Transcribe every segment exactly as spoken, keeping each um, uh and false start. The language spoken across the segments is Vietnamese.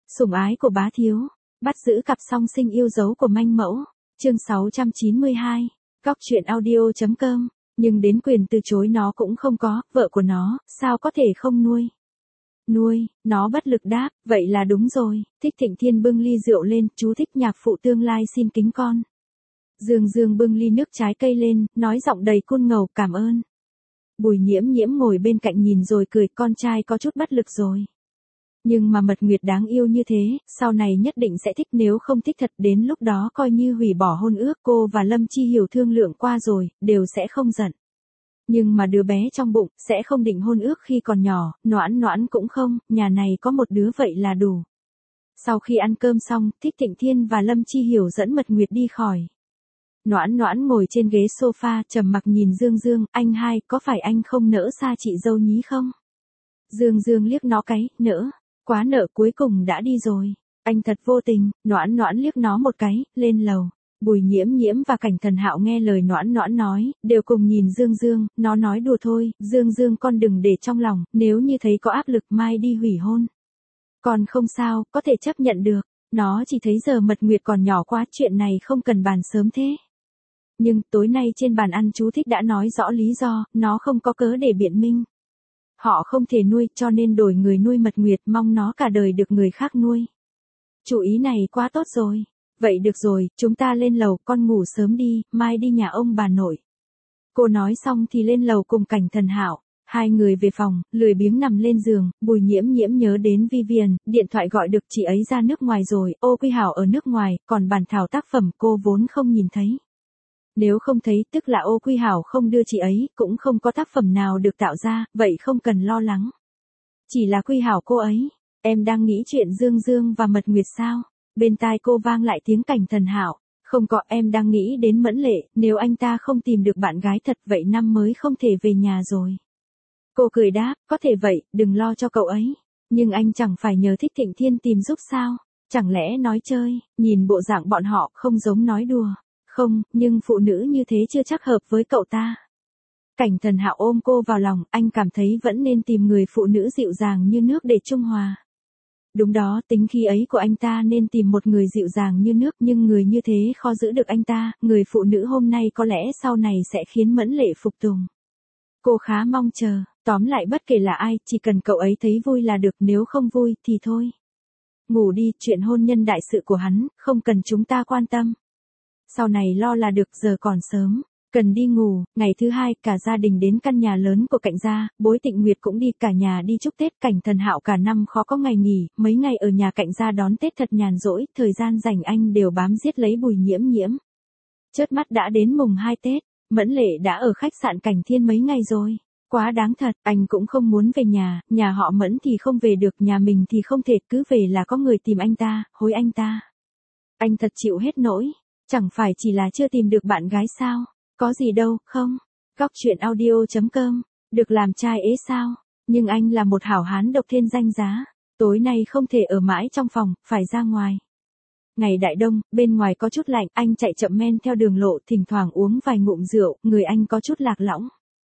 Sủng ái của bá thiếu, bắt giữ cặp song sinh yêu dấu của manh mẫu, chương sáu trăm chín mươi hai, góc truyện audio chấm com, nhưng đến quyền từ chối nó cũng không có, vợ của nó, sao có thể không nuôi. Nuôi, nó bất lực đáp, vậy là đúng rồi. Thích Thịnh Thiên bưng ly rượu lên, chú thích nhạc phụ tương lai xin kính con. Dương Dương bưng ly nước trái cây lên, nói giọng đầy côn ngầu, cảm ơn. Bùi Nhiễm Nhiễm ngồi bên cạnh nhìn rồi cười, con trai có chút bất lực rồi. Nhưng mà Mật Nguyệt đáng yêu như thế, sau này nhất định sẽ thích, nếu không thích thật đến lúc đó coi như hủy bỏ hôn ước. Cô và Lâm Chi Hiểu thương lượng qua rồi, đều sẽ không giận. Nhưng mà đứa bé trong bụng, sẽ không định hôn ước khi còn nhỏ, Noãn Noãn cũng không, nhà này có một đứa vậy là đủ. Sau khi ăn cơm xong, Thích Thịnh Thiên và Lâm Chi Hiểu dẫn Mật Nguyệt đi khỏi. Noãn Noãn ngồi trên ghế sofa, trầm mặc nhìn Dương Dương, anh hai, có phải anh không nỡ xa chị dâu nhí không? Dương Dương liếc nó cái, nỡ, quá nợ, cuối cùng đã đi rồi. Anh thật vô tình. Noãn Noãn liếc nó một cái, lên lầu. Bùi Nhiễm Nhiễm và Cảnh Thần Hạo nghe lời Noãn Noãn nói, đều cùng nhìn Dương Dương, nó nói đùa thôi, Dương Dương con đừng để trong lòng, nếu như thấy có áp lực mai đi hủy hôn. Còn không sao, có thể chấp nhận được, nó chỉ thấy giờ Mật Nguyệt còn nhỏ quá, chuyện này không cần bàn sớm thế. Nhưng tối nay trên bàn ăn chú Thích đã nói rõ lý do, nó không có cớ để biện minh. Họ không thể nuôi cho nên đổi người nuôi Mật Nguyệt, mong nó cả đời được người khác nuôi. Chủ ý này quá tốt rồi. Vậy được rồi, chúng ta lên lầu, con ngủ sớm đi, mai đi nhà ông bà nội. Cô nói xong thì lên lầu cùng Cảnh Thần Hạo. Hai người về phòng, lười biếng nằm lên giường. Bùi Nhiễm Nhiễm nhớ đến Vivian, điện thoại gọi được, chị ấy ra nước ngoài rồi, Ô Quy Hảo ở nước ngoài, còn bản thảo tác phẩm cô vốn không nhìn thấy. Nếu không thấy, tức là Ô Quy Hảo không đưa chị ấy, cũng không có tác phẩm nào được tạo ra, vậy không cần lo lắng. Chỉ là Quy Hảo cô ấy, em đang nghĩ chuyện Dương Dương và Mật Nguyệt sao? Bên tai cô vang lại tiếng Cảnh Thần Hạo, không có, em đang nghĩ đến Mẫn Lệ, nếu anh ta không tìm được bạn gái thật vậy năm mới không thể về nhà rồi. Cô cười đáp, có thể vậy, đừng lo cho cậu ấy. Nhưng anh chẳng phải nhờ Thích Thịnh Thiên tìm giúp sao? Chẳng lẽ nói chơi, nhìn bộ dạng bọn họ không giống nói đùa. Không, nhưng phụ nữ như thế chưa chắc hợp với cậu ta. Cảnh Thần Hạo ôm cô vào lòng, anh cảm thấy vẫn nên tìm người phụ nữ dịu dàng như nước để trung hòa. Đúng đó, tính khí ấy của anh ta nên tìm một người dịu dàng như nước, nhưng người như thế khó giữ được anh ta, người phụ nữ hôm nay có lẽ sau này sẽ khiến Mẫn Lệ phục tùng. Cô khá mong chờ, tóm lại bất kể là ai, chỉ cần cậu ấy thấy vui là được, nếu không vui thì thôi. Ngủ đi, chuyện hôn nhân đại sự của hắn, không cần chúng ta quan tâm. Sau này lo là được, giờ còn sớm. Cần đi ngủ. Ngày thứ hai, cả gia đình đến căn nhà lớn của Cạnh gia, Bối Tịnh Nguyệt cũng đi, cả nhà đi chúc Tết. Cảnh Thần Hạo cả năm khó có ngày nghỉ, mấy ngày ở nhà Cạnh gia đón Tết thật nhàn rỗi, thời gian rảnh anh đều bám giết lấy Bùi Nhiễm Nhiễm. Chớp mắt đã đến mùng hai Tết, Mẫn Lệ đã ở khách sạn Cảnh Thiên mấy ngày rồi. Quá đáng thật, anh cũng không muốn về nhà, nhà họ Mẫn thì không về được, nhà mình thì không thể, cứ về là có người tìm anh ta, hối anh ta. Anh thật chịu hết nỗi, chẳng phải chỉ là chưa tìm được bạn gái sao? Có gì đâu, không? Góc truyện audio chấm com, được làm trai ế sao? Nhưng anh là một hảo hán độc thiên danh giá, tối nay không thể ở mãi trong phòng, phải ra ngoài. Ngày đại đông, bên ngoài có chút lạnh, anh chạy chậm men theo đường lộ, thỉnh thoảng uống vài ngụm rượu, người anh có chút lạc lõng.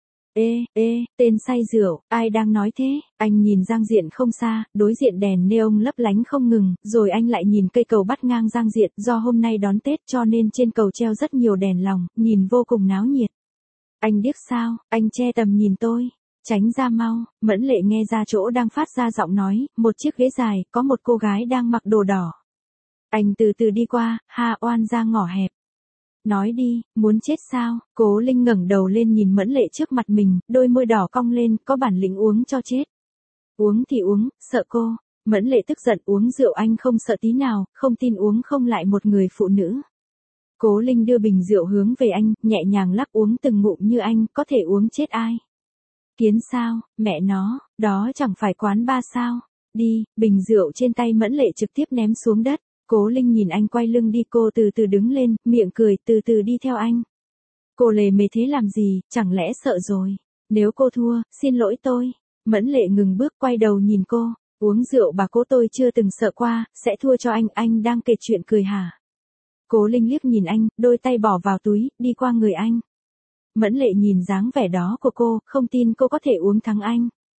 Ê, ê, tên say rượu, ai đang nói thế? Anh nhìn Giang Diện không xa, đối diện đèn neon lấp lánh không ngừng, rồi anh lại nhìn cây cầu bắt ngang Giang Diện, do hôm nay đón Tết cho nên trên cầu treo rất nhiều đèn lồng, nhìn vô cùng náo nhiệt. Anh điếc sao? Anh che tầm nhìn tôi. Tránh ra mau. Mẫn Lệ nghe ra chỗ đang phát ra giọng nói, một chiếc ghế dài, có một cô gái đang mặc đồ đỏ. Anh từ từ đi qua, ha oan ra ngõ hẹp. Nói đi, muốn chết sao? Cố Linh ngẩng đầu lên nhìn Mẫn Lệ trước mặt mình, đôi môi đỏ cong lên, có bản lĩnh uống cho chết. Uống thì uống, sợ cô. Mẫn Lệ tức giận, uống rượu anh không sợ tí nào, không tin uống không lại một người phụ nữ. Cố Linh đưa bình rượu hướng về anh, nhẹ nhàng lắc, uống từng ngụm như anh, có thể uống chết ai. Kiến sao, mẹ nó, đó chẳng phải quán bar sao? Đi, bình rượu trên tay Mẫn Lệ trực tiếp ném xuống đất. Cố Linh nhìn anh quay lưng đi, cô từ từ đứng lên, miệng cười, từ từ đi theo anh. Cô lề mề thế làm gì, chẳng lẽ sợ rồi? Nếu cô thua, xin lỗi tôi. Mẫn Lệ ngừng bước, quay đầu nhìn cô. Uống rượu bà cố tôi chưa từng sợ qua, sẽ thua cho anh, anh đang kể chuyện cười hả? Cố Linh liếc nhìn anh, đôi tay bỏ vào túi, đi qua người anh. Mẫn Lệ nhìn dáng vẻ đó của cô, không tin cô có thể uống thắng anh.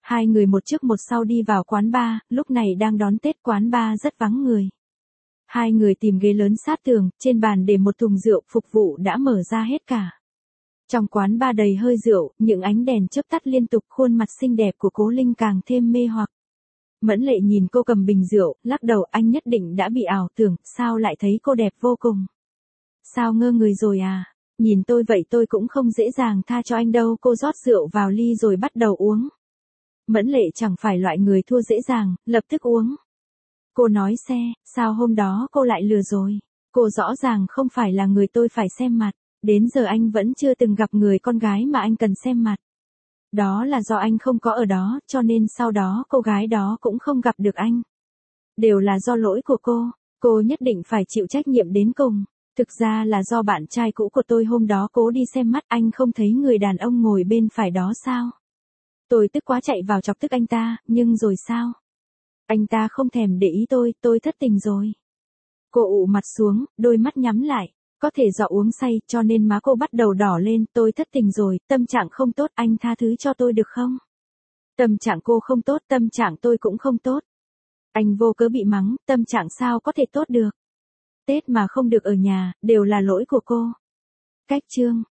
Hai người một trước một sau đi vào quán bar, lúc này đang đón Tết, quán bar rất vắng người. Hai người tìm ghế lớn sát tường, trên bàn để một thùng rượu, phục vụ đã mở ra hết cả. Trong quán bar đầy hơi rượu, những ánh đèn chớp tắt liên tục, khuôn mặt xinh đẹp của Cố Linh càng thêm mê hoặc. Mẫn Lệ nhìn cô cầm bình rượu, lắc đầu, anh nhất định đã bị ảo tưởng, sao lại thấy cô đẹp vô cùng. Sao ngơ người rồi à? Nhìn tôi vậy tôi cũng không dễ dàng tha cho anh đâu. Cô rót rượu vào ly rồi bắt đầu uống. Mẫn Lệ chẳng phải loại người thua dễ dàng, lập tức uống. Cô nói xe, sao hôm đó cô lại lừa rồi? Cô rõ ràng không phải là người tôi phải xem mặt. Đến giờ anh vẫn chưa từng gặp người con gái mà anh cần xem mặt. Đó là do anh không có ở đó, cho nên sau đó cô gái đó cũng không gặp được anh. Đều là do lỗi của cô, cô nhất định phải chịu trách nhiệm đến cùng. Thực ra là do bạn trai cũ của tôi hôm đó cố đi xem mắt, anh không thấy người đàn ông ngồi bên phải đó sao? Tôi tức quá chạy vào chọc tức anh ta, nhưng rồi sao? Anh ta không thèm để ý tôi, tôi thất tình rồi. Cô ụ mặt xuống, đôi mắt nhắm lại. Có thể do uống say, cho nên má cô bắt đầu đỏ lên, tôi thất tình rồi, tâm trạng không tốt, anh tha thứ cho tôi được không? Tâm trạng cô không tốt, tâm trạng tôi cũng không tốt. Anh vô cớ bị mắng, tâm trạng sao có thể tốt được? Tết mà không được ở nhà, đều là lỗi của cô. Cách chương